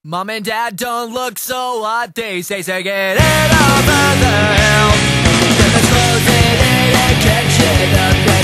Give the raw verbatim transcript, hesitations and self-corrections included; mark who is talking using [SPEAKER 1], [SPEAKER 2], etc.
[SPEAKER 1] Mom and dad don't look so hot, they say, so get it over the hill. Then let's close it in and catch it up.